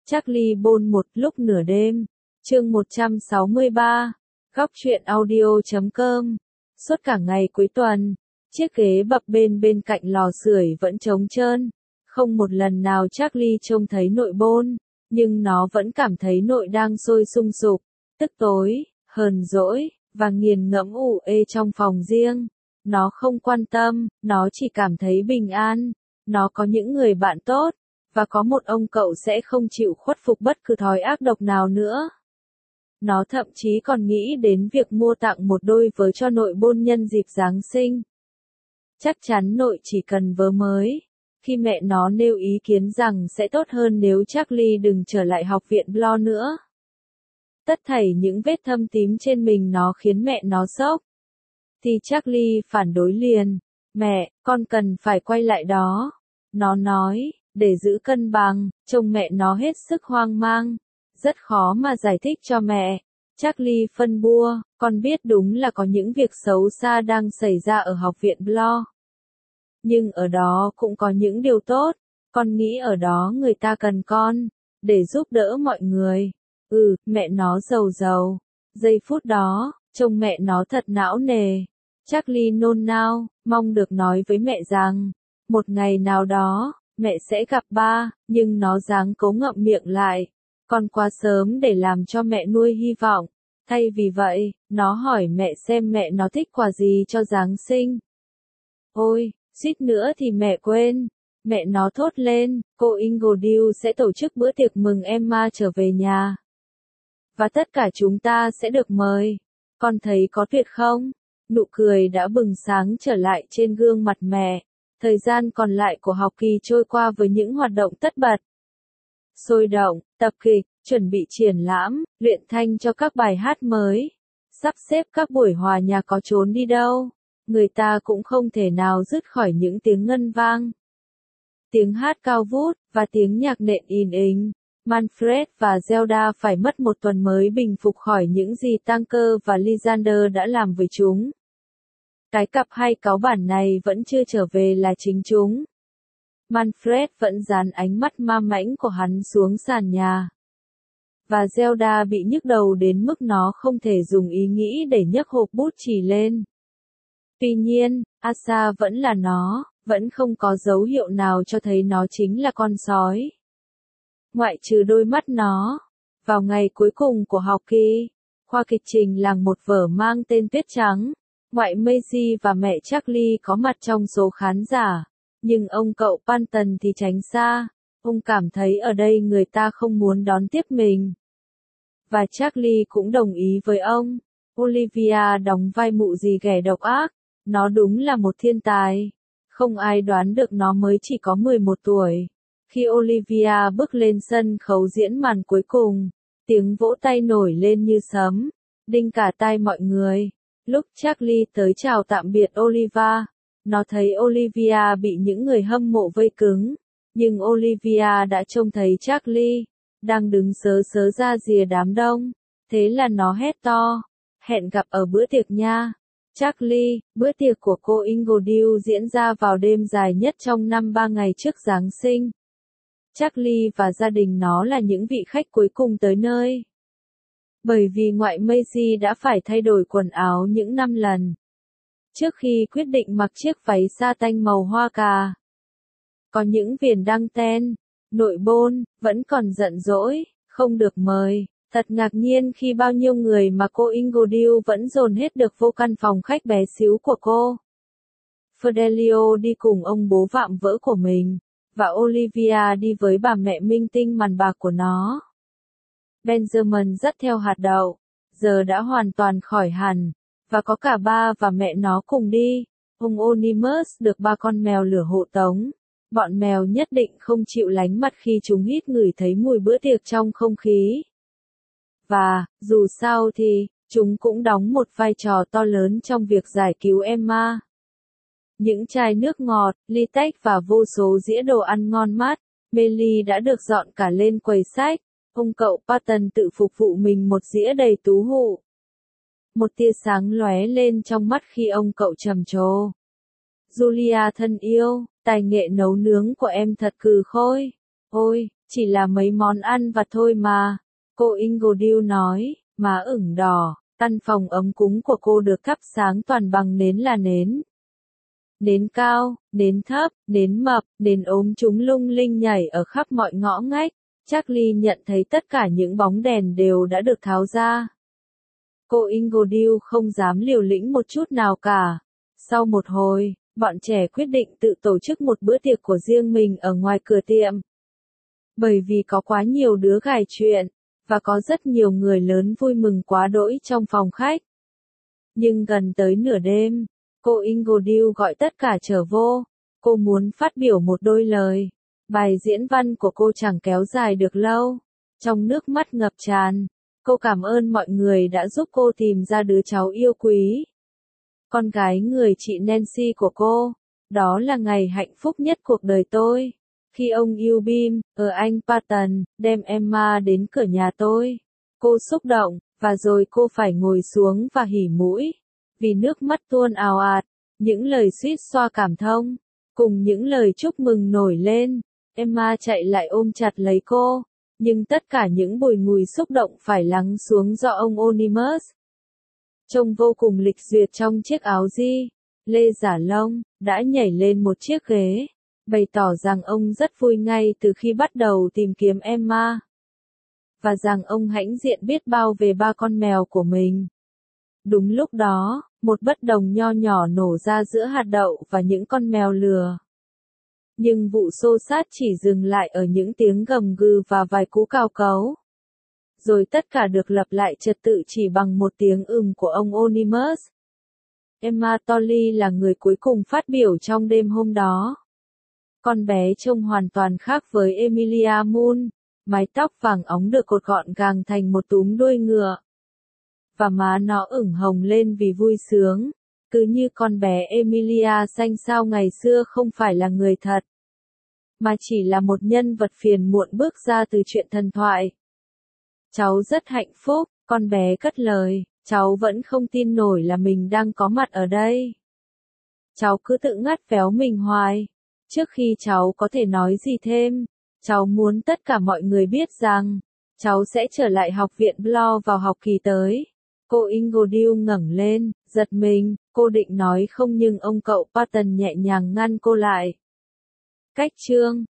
Charlie Bôn một lúc nửa đêm. Chương 163. Góc truyện audio.com. Suốt cả ngày cuối tuần, chiếc ghế bập bên cạnh lò sưởi vẫn trống trơn. Không một lần nào Charlie trông thấy nội Bôn, nhưng nó vẫn cảm thấy nội đang sôi sung sục, tức tối, hờn dỗi, và nghiền ngẫm ủ ê trong phòng riêng. Nó không quan tâm, nó chỉ cảm thấy bình an. Nó có những người bạn tốt, và có một ông cậu sẽ không chịu khuất phục bất cứ thói ác độc nào nữa. Nó thậm chí còn nghĩ đến việc mua tặng một đôi vớ cho nội Bôn nhân dịp Giáng sinh. Chắc chắn nội chỉ cần vớ mới. Khi mẹ nó nêu ý kiến rằng sẽ tốt hơn nếu Charlie đừng trở lại học viện Blo nữa. Tất thảy những vết thâm tím trên mình nó khiến mẹ nó sốc. Thì Charlie phản đối liền. Mẹ, con cần phải quay lại đó. Nó nói, để giữ cân bằng, trông mẹ nó hết sức hoang mang. Rất khó mà giải thích cho mẹ. Charlie phân bua, con biết đúng là có những việc xấu xa đang xảy ra ở học viện Blo. Nhưng ở đó cũng có những điều tốt, con nghĩ ở đó người ta cần con, để giúp đỡ mọi người. Mẹ nó rầu rầu. Giây phút đó, trông mẹ nó thật não nề. Charlie nôn nao, mong được nói với mẹ rằng, một ngày nào đó, mẹ sẽ gặp ba, nhưng nó ráng cố ngậm miệng lại. Còn quá sớm để làm cho mẹ nuôi hy vọng. Thay vì vậy, nó hỏi mẹ xem mẹ nó thích quà gì cho Giáng sinh. Ôi, suýt nữa thì mẹ quên. Mẹ nó thốt lên, cô Ingledew sẽ tổ chức bữa tiệc mừng Emma trở về nhà. Và tất cả chúng ta sẽ được mời. Con thấy có tuyệt không? Nụ cười đã bừng sáng trở lại trên gương mặt mẹ. Thời gian còn lại của học kỳ trôi qua với những hoạt động tất bật. Sôi động, tập kịch, chuẩn bị triển lãm, luyện thanh cho các bài hát mới. Sắp xếp các buổi hòa nhạc có trốn đi đâu. Người ta cũng không thể nào dứt khỏi những tiếng ngân vang. Tiếng hát cao vút, và tiếng nhạc nện ìn ình. Manfred và Zelda phải mất một tuần mới bình phục khỏi những gì Tanker và Lysander đã làm với chúng. Cái cặp hay cáu bản này vẫn chưa trở về là chính chúng. Manfred vẫn dán ánh mắt ma mãnh của hắn xuống sàn nhà. Và Zelda bị nhức đầu đến mức nó không thể dùng ý nghĩ để nhấc hộp bút chì lên. Tuy nhiên, Asa vẫn là nó, vẫn không có dấu hiệu nào cho thấy nó chính là con sói. Ngoại trừ đôi mắt nó. Vào ngày cuối cùng của học kỳ, khoa kịch trình làng một vở mang tên Tuyết Trắng. Ngoại Maisie và mẹ Charlie có mặt trong số khán giả. Nhưng ông cậu Panton thì tránh xa. Ông cảm thấy ở đây người ta không muốn đón tiếp mình. Và Charlie cũng đồng ý với ông. Olivia đóng vai mụ dì ghẻ độc ác. Nó đúng là một thiên tài. Không ai đoán được nó mới chỉ có 11 tuổi. Khi Olivia bước lên sân khấu diễn màn cuối cùng, tiếng vỗ tay nổi lên như sấm, đinh cả tai mọi người. Lúc Charlie tới chào tạm biệt Olivia, nó thấy Olivia bị những người hâm mộ vây cứng, nhưng Olivia đã trông thấy Charlie đang đứng sớ sớ ra rìa đám đông, thế là nó hét to, hẹn gặp ở bữa tiệc nha. Charlie, bữa tiệc của cô Ingledew diễn ra vào đêm dài nhất trong năm 3 ngày trước Giáng sinh. Charlie và gia đình nó là những vị khách cuối cùng tới nơi. Bởi vì ngoại Maisie đã phải thay đổi quần áo những 5 lần. Trước khi quyết định mặc chiếc váy sa tanh màu hoa cà. Có những viền đăng ten, nội Bôn, vẫn còn giận dỗi, không được mời. Thật ngạc nhiên khi bao nhiêu người mà cô Ingledew vẫn dồn hết được vô căn phòng khách bé xíu của cô. Fidelio đi cùng ông bố vạm vỡ của mình, và Olivia đi với bà mẹ minh tinh màn bạc của nó. Benjamin dắt theo hạt đậu, giờ đã hoàn toàn khỏi hẳn, và có cả ba và mẹ nó cùng đi. Ông Onimus được ba con mèo lửa hộ tống. Bọn mèo nhất định không chịu lánh mặt khi chúng hít ngửi thấy mùi bữa tiệc trong không khí. Và, dù sao thì, chúng cũng đóng một vai trò to lớn trong việc giải cứu Emma. Những chai nước ngọt, ly tách và vô số dĩa đồ ăn ngon mát, Melly đã được dọn cả lên quầy sách. Ông cậu Patton tự phục vụ mình một dĩa đầy tú hụ. Một tia sáng lóe lên trong mắt khi ông cậu trầm trồ. Julia thân yêu, tài nghệ nấu nướng của em thật cừ khôi. Ôi, Chỉ là mấy món ăn vặt thôi mà. Cô Ingledew nói, má ửng đỏ, căn phòng ấm cúng của cô được thắp sáng toàn bằng nến là nến. Nến cao, nến thấp, nến mập, nến ốm chúng lung linh nhảy ở khắp mọi ngõ ngách. Charlie nhận thấy tất cả những bóng đèn đều đã được tháo ra. Cô Ingledew không dám liều lĩnh một chút nào cả. Sau một hồi, bọn trẻ quyết định tự tổ chức một bữa tiệc của riêng mình ở ngoài cửa tiệm. Bởi vì có quá nhiều đứa gài chuyện, và có rất nhiều người lớn vui mừng quá đỗi trong phòng khách. Nhưng gần tới nửa đêm, cô Ingledew gọi tất cả trở vô. Cô muốn phát biểu một đôi lời. Bài diễn văn của cô chẳng kéo dài được lâu. Trong nước mắt ngập tràn, cô cảm ơn mọi người đã giúp cô tìm ra đứa cháu yêu quý. Con gái người chị Nancy của cô. Đó là ngày hạnh phúc nhất cuộc đời tôi. Khi ông Eubim, ở Anh Patton, đem Emma đến cửa nhà tôi. Cô xúc động, và rồi cô phải ngồi xuống và hỉ mũi. Vì nước mắt tuôn ào ạt, những lời suýt xoa cảm thông, cùng những lời chúc mừng nổi lên. Emma chạy lại ôm chặt lấy cô, nhưng tất cả những bùi ngùi xúc động phải lắng xuống do ông Onimus. Trông vô cùng lịch duyệt trong chiếc áo lê giả lông, đã nhảy lên một chiếc ghế, bày tỏ rằng ông rất vui ngay từ khi bắt đầu tìm kiếm Emma. Và rằng ông hãnh diện biết bao về ba con mèo của mình. Đúng lúc đó, một bất đồng nho nhỏ nổ ra giữa hạt đậu và những con mèo lừa. Nhưng vụ xô xát chỉ dừng lại ở những tiếng gầm gừ và vài cú cào cấu. Rồi tất cả được lập lại trật tự chỉ bằng một tiếng của ông Onimus. Emma Tolley là người cuối cùng phát biểu trong đêm hôm đó. Con bé trông hoàn toàn khác với Emilia Moon, mái tóc vàng óng được cột gọn gàng thành một túm đuôi ngựa. Và má nó ửng hồng lên vì vui sướng, cứ như con bé Emilia xanh xao ngày xưa không phải là người thật, mà chỉ là một nhân vật phiền muộn bước ra từ truyện thần thoại. Cháu rất hạnh phúc, con bé cất lời, cháu vẫn không tin nổi là mình đang có mặt ở đây. Cháu cứ tự ngắt véo mình hoài. Trước khi cháu có thể nói gì thêm, cháu muốn tất cả mọi người biết rằng, cháu sẽ trở lại học viện Blo vào học kỳ tới. Cô Ingledew ngẩng lên, giật mình, cô định nói không nhưng ông cậu Patton nhẹ nhàng ngăn cô lại. Cách chương